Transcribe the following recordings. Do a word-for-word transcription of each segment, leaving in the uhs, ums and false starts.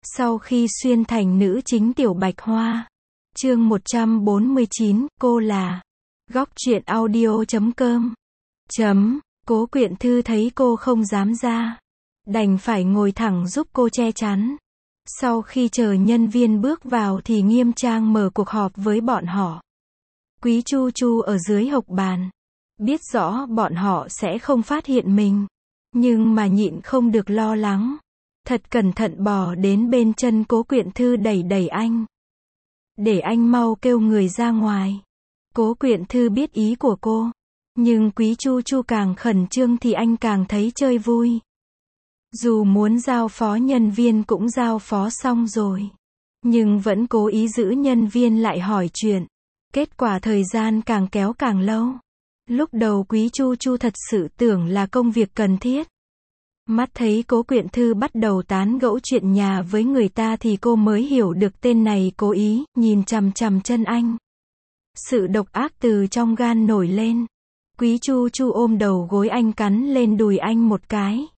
Sau khi xuyên thành nữ chính Tiểu Bạch Hoa. Chương một trăm bốn mươi chín, cô là góc truyện audio chấm com. Chấm, Cố Quyện Thư thấy cô không dám ra, đành phải ngồi thẳng giúp cô che chắn. Sau khi chờ nhân viên bước vào thì nghiêm trang mở cuộc họp với bọn họ. Quý Chu Chu ở dưới hộc bàn, biết rõ bọn họ sẽ không phát hiện mình, nhưng mà nhịn không được lo lắng. Thật cẩn thận bò đến bên chân Cố Quyện Thư đẩy đẩy anh. Để anh mau kêu người ra ngoài. Cố Quyện Thư biết ý của cô, nhưng Quý Chu Chu càng khẩn trương thì anh càng thấy chơi vui. Dù muốn giao phó nhân viên cũng giao phó xong rồi, nhưng vẫn cố ý giữ nhân viên lại hỏi chuyện. Kết quả thời gian càng kéo càng lâu. Lúc đầu Quý Chu Chu thật sự tưởng là công việc cần thiết. Mắt thấy Cố Quyện Thư bắt đầu tán gẫu chuyện nhà với người ta thì cô mới hiểu được tên này cố ý, nhìn chằm chằm chân anh. Sự độc ác từ trong gan nổi lên. Quý Chu Chu ôm đầu gối anh cắn lên đùi anh một cái.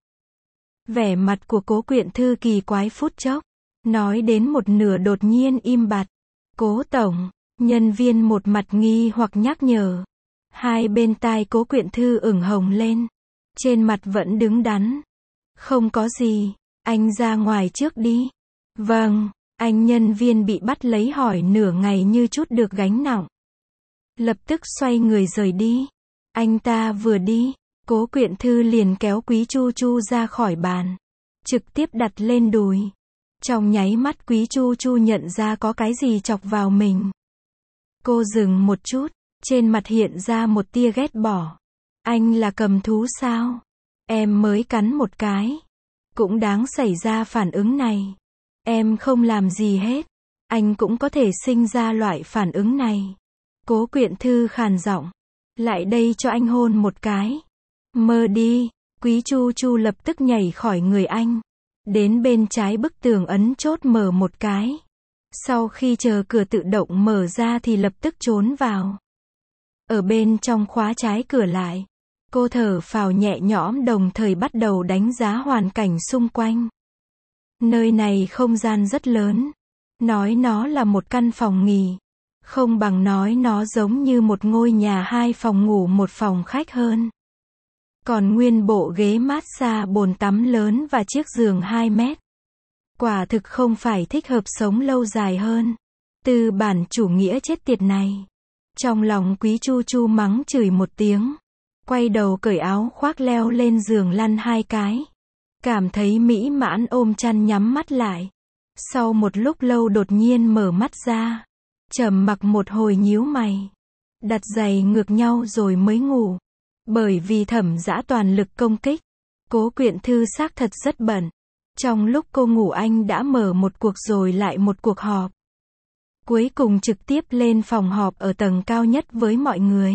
Vẻ mặt của Cố Quyện Thư kỳ quái phút chốc. Nói đến một nửa đột nhiên im bặt. Cố tổng, nhân viên một mặt nghi hoặc nhắc nhở. Hai bên tai Cố Quyện Thư ửng hồng lên. Trên mặt vẫn đứng đắn. Không có gì, anh ra ngoài trước đi. Vâng, anh nhân viên bị bắt lấy hỏi nửa ngày như chút được gánh nặng. Lập tức xoay người rời đi. Anh ta vừa đi, Cố Quyện Thư liền kéo Quý Chu Chu ra khỏi bàn, trực tiếp đặt lên đùi. Trong nháy mắt Quý Chu Chu nhận ra có cái gì chọc vào mình. Cô dừng một chút, trên mặt hiện ra một tia ghét bỏ. Anh là cầm thú sao? Em mới cắn một cái, cũng đáng xảy ra phản ứng này. Em không làm gì hết, anh cũng có thể sinh ra loại phản ứng này. Cố Quyện Thư khàn giọng, lại đây cho anh hôn một cái. Mơ đi. Quý Chu Chu lập tức nhảy khỏi người anh, đến bên trái bức tường ấn chốt mở một cái. Sau khi chờ cửa tự động mở ra thì lập tức trốn vào. Ở bên trong khóa trái cửa lại. Cô thở phào nhẹ nhõm đồng thời bắt đầu đánh giá hoàn cảnh xung quanh. Nơi này không gian rất lớn. Nói nó là một căn phòng nghỉ, không bằng nói nó giống như một ngôi nhà hai phòng ngủ một phòng khách hơn. Còn nguyên bộ ghế massage, bồn tắm lớn và chiếc giường hai mét. Quả thực không phải thích hợp sống lâu dài hơn. Tư bản chủ nghĩa chết tiệt này. Trong lòng Quý Chu Chu mắng chửi một tiếng. Quay đầu cởi áo khoác leo lên giường lăn hai cái. Cảm thấy mỹ mãn ôm chăn nhắm mắt lại. Sau một lúc lâu đột nhiên mở mắt ra. Trầm mặc một hồi nhíu mày. Đặt giày ngược nhau rồi mới ngủ. Bởi vì Thẩm Dã toàn lực công kích. Cố Quyện Thư xác thật rất bận. Trong lúc cô ngủ anh đã mở một cuộc rồi lại một cuộc họp. Cuối cùng trực tiếp lên phòng họp ở tầng cao nhất với mọi người.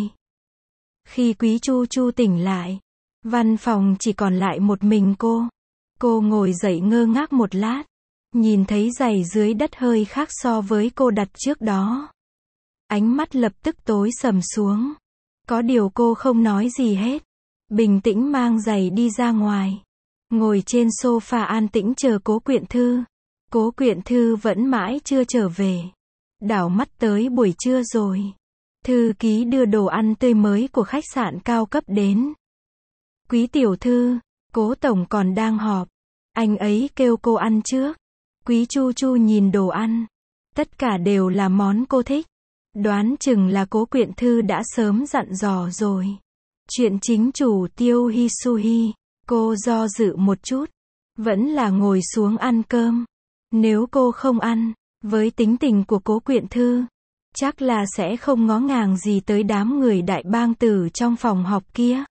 Khi Quý Chu Chu tỉnh lại, văn phòng chỉ còn lại một mình cô. Cô ngồi dậy ngơ ngác một lát, nhìn thấy giày dưới đất hơi khác so với cô đặt trước đó. Ánh mắt lập tức tối sầm xuống. Có điều cô không nói gì hết, bình tĩnh mang giày đi ra ngoài. Ngồi trên sofa an tĩnh chờ Cố Quyện Thư. Cố Quyện Thư vẫn mãi chưa trở về. Đảo mắt tới buổi trưa rồi. Thư ký đưa đồ ăn tươi mới của khách sạn cao cấp đến. Quý tiểu thư, Cố tổng còn đang họp. Anh ấy kêu cô ăn trước. Quý Chu Chu nhìn đồ ăn. Tất cả đều là món cô thích. Đoán chừng là Cố Quyện Thư đã sớm dặn dò rồi. Chuyện chính chủ Tiêu Hisuhi. Cô do dự một chút. Vẫn là ngồi xuống ăn cơm. Nếu cô không ăn, với tính tình của Cố Quyện Thư, chắc là sẽ không ngó ngàng gì tới đám người đại bang tử trong phòng họp kia.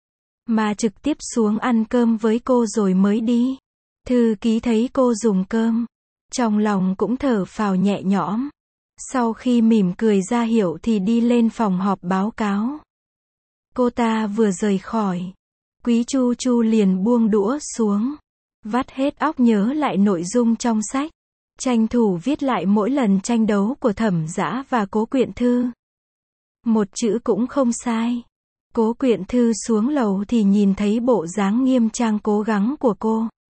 Mà trực tiếp xuống ăn cơm với cô rồi mới đi. Thư ký thấy cô dùng cơm. Trong lòng cũng thở phào nhẹ nhõm. Sau khi mỉm cười ra hiệu thì đi lên phòng họp báo cáo. Cô ta vừa rời khỏi. Quý Chu Chu liền buông đũa xuống. Vắt hết óc nhớ lại nội dung trong sách. Tranh thủ viết lại mỗi lần tranh đấu của Thẩm Dã và Cố Quyện Thư. Một chữ cũng không sai. Cố Quyện Thư xuống lầu thì nhìn thấy bộ dáng nghiêm trang cố gắng của cô.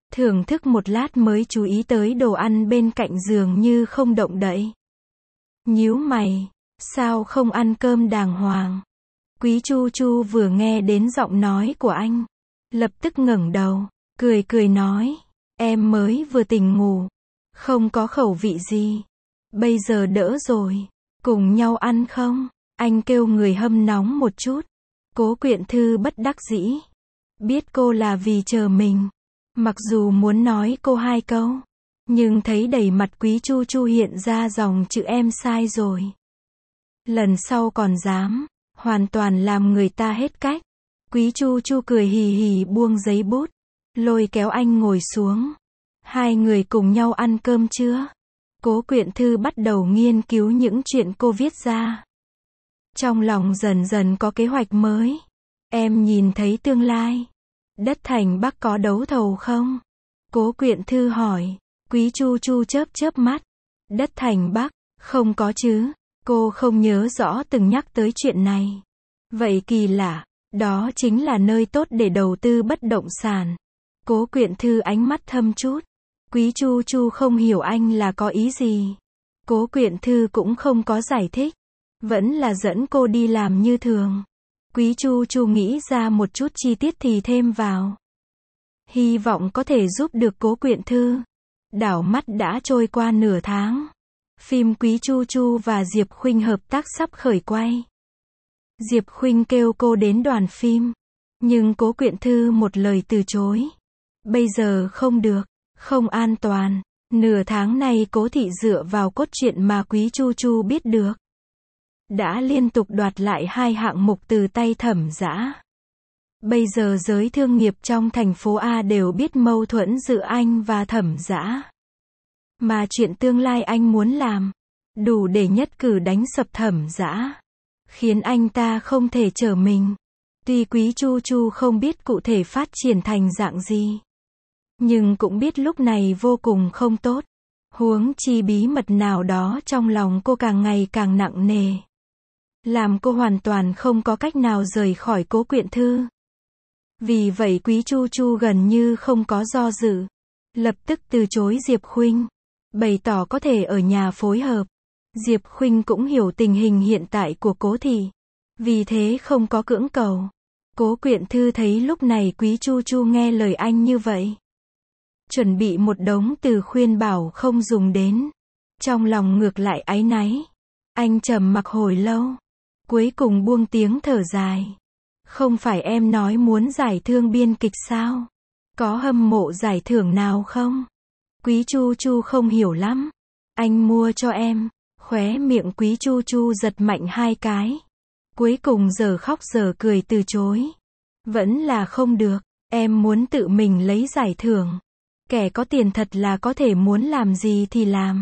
Thưởng thức một lát mới chú ý tới đồ ăn bên cạnh giường như không động đậy. Nhíu mày, sao không ăn cơm đàng hoàng? Quý Chu Chu vừa nghe đến giọng nói của anh, lập tức ngẩng đầu, cười cười nói, em mới vừa tỉnh ngủ, không có khẩu vị gì, bây giờ đỡ rồi, cùng nhau ăn không? Anh kêu người hâm nóng một chút. Cố Quyện Thư bất đắc dĩ, biết cô là vì chờ mình, mặc dù muốn nói cô hai câu, nhưng thấy đầy mặt Quý Chu Chu hiện ra dòng chữ em sai rồi. Lần sau còn dám, hoàn toàn làm người ta hết cách. Quý Chu Chu cười hì hì buông giấy bút, lôi kéo anh ngồi xuống. Hai người cùng nhau ăn cơm trưa. Cố Quyện Thư bắt đầu nghiên cứu những chuyện cô viết ra. Trong lòng dần dần có kế hoạch mới. Em nhìn thấy tương lai. Đất Thành Bắc có đấu thầu không? Cố Quyện Thư hỏi. Quý Chu Chu chớp chớp mắt. Đất Thành Bắc, không có chứ. Cô không nhớ rõ từng nhắc tới chuyện này. Vậy kỳ lạ, đó chính là nơi tốt để đầu tư bất động sản. Cố Quyện Thư ánh mắt thâm chút. Quý Chu Chu không hiểu anh là có ý gì. Cố Quyện Thư cũng không có giải thích. Vẫn là dẫn cô đi làm như thường. Quý Chu Chu nghĩ ra một chút chi tiết thì thêm vào. Hy vọng có thể giúp được Cố Quyện Thư. Đảo mắt đã trôi qua nửa tháng. Phim Quý Chu Chu và Diệp Khuynh hợp tác sắp khởi quay. Diệp Khuynh kêu cô đến đoàn phim, nhưng Cố Quyện Thư một lời từ chối. Bây giờ không được, không an toàn. Nửa tháng này Cố thị dựa vào cốt truyện mà Quý Chu Chu biết được, đã liên tục đoạt lại hai hạng mục từ tay Thẩm Dã. Bây giờ giới thương nghiệp trong thành phố A đều biết mâu thuẫn giữa anh và Thẩm Dã. Mà chuyện tương lai anh muốn làm, đủ để nhất cử đánh sập Thẩm Dã, khiến anh ta không thể trở mình. Tuy Quý Chu Chu không biết cụ thể phát triển thành dạng gì, nhưng cũng biết lúc này vô cùng không tốt. Huống chi bí mật nào đó trong lòng cô càng ngày càng nặng nề, làm cô hoàn toàn không có cách nào rời khỏi Cố Quyện Thư. Vì vậy Quý Chu Chu gần như không có do dự, lập tức từ chối Diệp Khuynh, bày tỏ có thể ở nhà phối hợp. Diệp Khuynh cũng hiểu tình hình hiện tại của Cố thị, vì thế không có cưỡng cầu. Cố Quyện Thư thấy lúc này Quý Chu Chu nghe lời anh như vậy, chuẩn bị một đống từ khuyên bảo không dùng đến, trong lòng ngược lại áy náy. Anh trầm mặc hồi lâu, cuối cùng buông tiếng thở dài. Không phải em nói muốn giải thương biên kịch sao? Có hâm mộ giải thưởng nào không? Quý Chu Chu không hiểu lắm. Anh mua cho em. Khóe miệng Quý Chu Chu giật mạnh hai cái. Cuối cùng giờ khóc giờ cười từ chối. Vẫn là không được. Em muốn tự mình lấy giải thưởng. Kẻ có tiền thật là có thể muốn làm gì thì làm.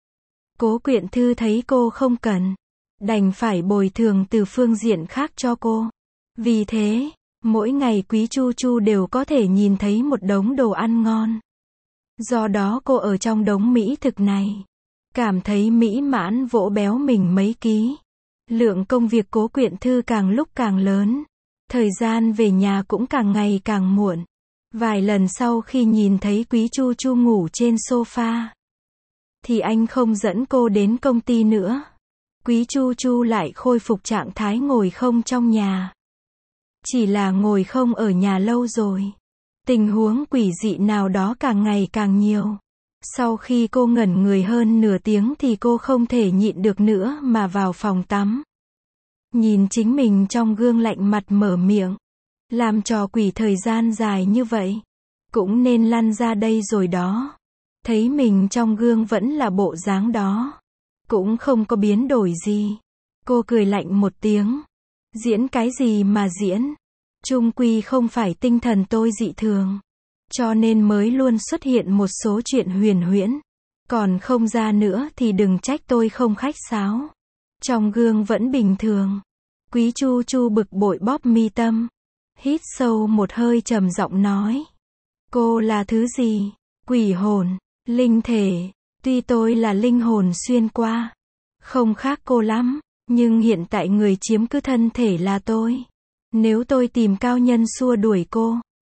Cố Quyện Thư thấy cô không cần, đành phải bồi thường từ phương diện khác cho cô. Vì thế, mỗi ngày Quý Chu Chu đều có thể nhìn thấy một đống đồ ăn ngon. Do đó cô ở trong đống mỹ thực này, cảm thấy mỹ mãn vỗ béo mình mấy ký. Lượng công việc Cố Quyện Thư càng lúc càng lớn. Thời gian về nhà cũng càng ngày càng muộn. Vài lần sau khi nhìn thấy Quý Chu Chu ngủ trên sofa, thì anh không dẫn cô đến công ty nữa. Quý Chu Chu lại khôi phục trạng thái ngồi không trong nhà. Chỉ là ngồi không ở nhà lâu rồi. Tình huống quỷ dị nào đó càng ngày càng nhiều. Sau khi cô ngẩn người hơn nửa tiếng thì cô không thể nhịn được nữa mà vào phòng tắm. Nhìn chính mình trong gương lạnh mặt mở miệng. Làm trò quỷ thời gian dài như vậy, cũng nên lăn ra đây rồi đó. Thấy mình trong gương vẫn là bộ dáng đó, cũng không có biến đổi gì. Cô cười lạnh một tiếng. Diễn cái gì mà diễn? Chung quy không phải tinh thần tôi dị thường, cho nên mới luôn xuất hiện một số chuyện huyền huyễn. Còn không ra nữa thì đừng trách tôi không khách sáo. Trong gương vẫn bình thường. Quý Chu Chu bực bội bóp mi tâm, hít sâu một hơi trầm giọng nói. Cô là thứ gì? Quỷ hồn, linh thể. Tuy tôi là linh hồn xuyên qua, không khác cô lắm, nhưng hiện tại người chiếm cứ thân thể là tôi. Nếu tôi tìm cao nhân xua đuổi cô,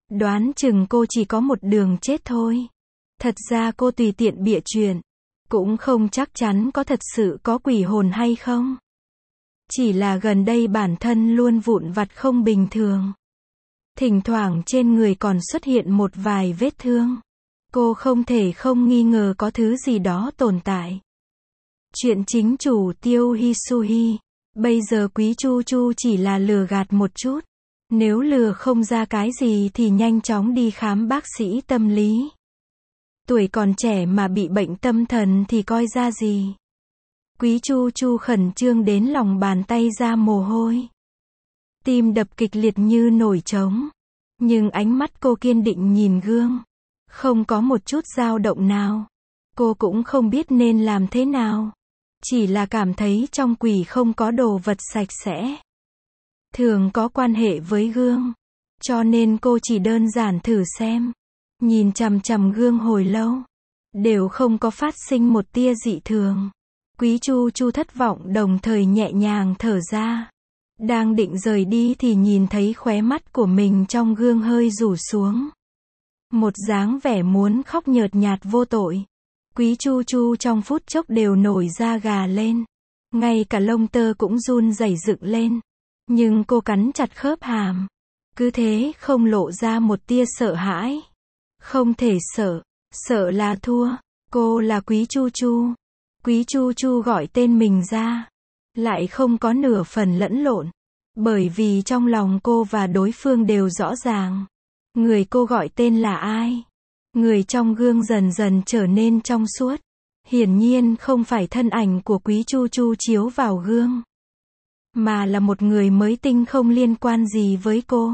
Đoán chừng cô chỉ có một đường chết thôi. Thật ra cô tùy tiện bịa chuyện, cũng không chắc chắn có thật sự có quỷ hồn hay không. Chỉ là gần đây bản thân luôn vụn vặt không bình thường. Thỉnh thoảng trên người còn xuất hiện một vài vết thương. Cô không thể không nghi ngờ có thứ gì đó tồn tại. Chuyện chính chủ Tiêu Hisuhi. Bây giờ Quý Chu Chu chỉ là lừa gạt một chút. Nếu lừa không ra cái gì thì nhanh chóng đi khám bác sĩ tâm lý. Tuổi còn trẻ mà bị bệnh tâm thần thì coi ra gì. Quý Chu Chu khẩn trương đến lòng bàn tay ra mồ hôi. Tim đập kịch liệt như nổi trống. Nhưng ánh mắt cô kiên định nhìn gương. Không có một chút dao động nào. Cô cũng không biết nên làm thế nào. Chỉ là cảm thấy trong quỷ không có đồ vật sạch sẽ. Thường có quan hệ với gương. Cho nên cô chỉ đơn giản thử xem. Nhìn chằm chằm gương hồi lâu. Đều không có phát sinh một tia dị thường. Quý Chu Chu thất vọng đồng thời nhẹ nhàng thở ra. Đang định rời đi thì nhìn thấy khóe mắt của mình trong gương hơi rủ xuống. Một dáng vẻ muốn khóc nhợt nhạt vô tội. Quý Chu Chu trong phút chốc đều nổi da gà lên. Ngay cả lông tơ cũng run rẩy dựng lên. Nhưng cô cắn chặt khớp hàm. Cứ thế không lộ ra một tia sợ hãi. Không thể sợ. Sợ là thua. Cô là Quý Chu Chu. Quý Chu Chu gọi tên mình ra. Lại không có nửa phần lẫn lộn. Bởi vì trong lòng cô và đối phương đều rõ ràng. Người cô gọi tên là ai? Người trong gương dần dần trở nên trong suốt. Hiển nhiên không phải thân ảnh của Quý Chu Chu chiếu vào gương. Mà là một người mới tinh không liên quan gì với cô.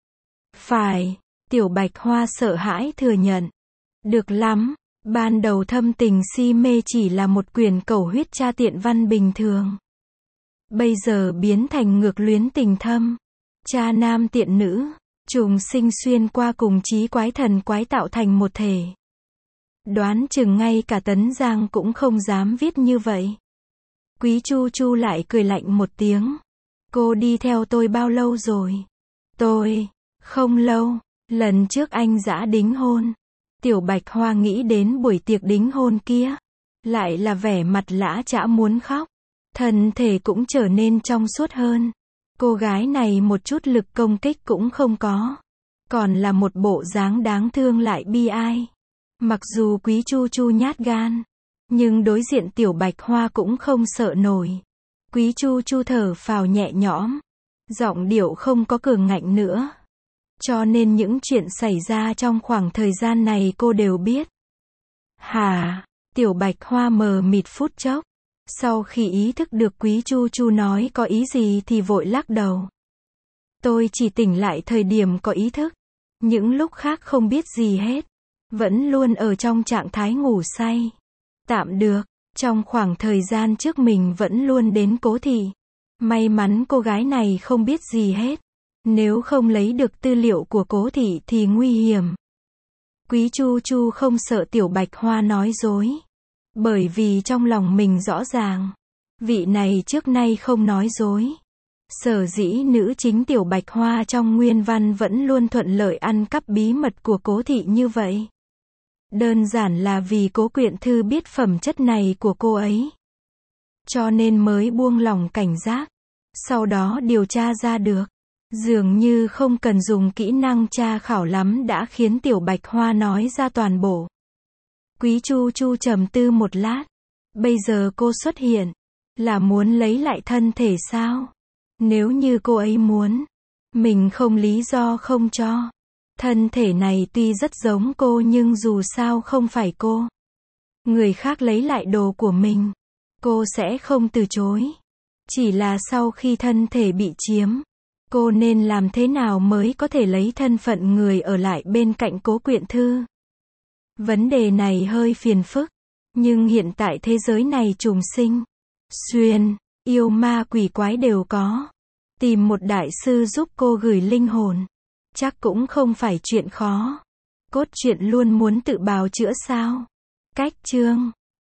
Phải, Tiểu Bạch Hoa sợ hãi thừa nhận. Được lắm, ban đầu thâm tình si mê chỉ là một quyển cầu huyết tra tiện văn bình thường. Bây giờ biến thành ngược luyến tình thâm. Cha nam tiện nữ. Trùng sinh xuyên qua cùng chí quái thần quái tạo thành một thể. Đoán chừng ngay cả Tấn Giang cũng không dám viết như vậy. Quý Chu Chu lại cười lạnh một tiếng. Cô đi theo tôi bao lâu rồi? Tôi, không lâu, lần trước anh dã đính hôn. Tiểu Bạch Hoa nghĩ đến buổi tiệc đính hôn kia. Lại là vẻ mặt lã chã muốn khóc. Thân thể cũng trở nên trong suốt hơn. Cô gái này một chút lực công kích cũng không có. Còn là một bộ dáng đáng thương lại bi ai. Mặc dù Quý Chu Chu nhát gan. Nhưng đối diện Tiểu Bạch Hoa cũng không sợ nổi. Quý Chu Chu thở phào nhẹ nhõm. Giọng điệu không có cường ngạnh nữa. Cho nên những chuyện xảy ra trong khoảng thời gian này cô đều biết. Hả? Tiểu Bạch Hoa mờ mịt phút chốc. Sau khi ý thức được Quý Chu Chu nói có ý gì thì vội lắc đầu. Tôi chỉ tỉnh lại thời điểm có ý thức. Những lúc khác không biết gì hết. Vẫn luôn ở trong trạng thái ngủ say. Tạm được, trong khoảng thời gian trước mình vẫn luôn đến Cố Thị. May mắn cô gái này không biết gì hết. Nếu không lấy được tư liệu của Cố Thị thì nguy hiểm. Quý Chu Chu không sợ Tiểu Bạch Hoa nói dối. Bởi vì trong lòng mình rõ ràng. Vị này trước nay không nói dối. Sở dĩ nữ chính Tiểu Bạch Hoa trong nguyên văn vẫn luôn thuận lợi ăn cắp bí mật của Cố Thị như vậy. Đơn giản là vì Cố Quyện Thư biết phẩm chất này của cô ấy. Cho nên mới buông lỏng cảnh giác. Sau đó điều tra ra được. Dường như không cần dùng kỹ năng tra khảo lắm đã khiến Tiểu Bạch Hoa nói ra toàn bộ. Quý Chu Chu trầm tư một lát. Bây giờ cô xuất hiện. Là muốn lấy lại thân thể sao? Nếu như cô ấy muốn. Mình không lý do không cho. Thân thể này tuy rất giống cô nhưng dù sao không phải cô. Người khác lấy lại đồ của mình. Cô sẽ không từ chối. Chỉ là sau khi thân thể bị chiếm. Cô nên làm thế nào mới có thể lấy thân phận người ở lại bên cạnh Cố Quyện Thư? Vấn đề này hơi phiền phức. Nhưng hiện tại thế giới này trùng sinh. Xuyên, yêu ma quỷ quái đều có. Tìm một đại sư giúp cô gửi linh hồn. Chắc cũng không phải chuyện khó. Cốt truyện luôn muốn tự bào chữa sao? Cách chương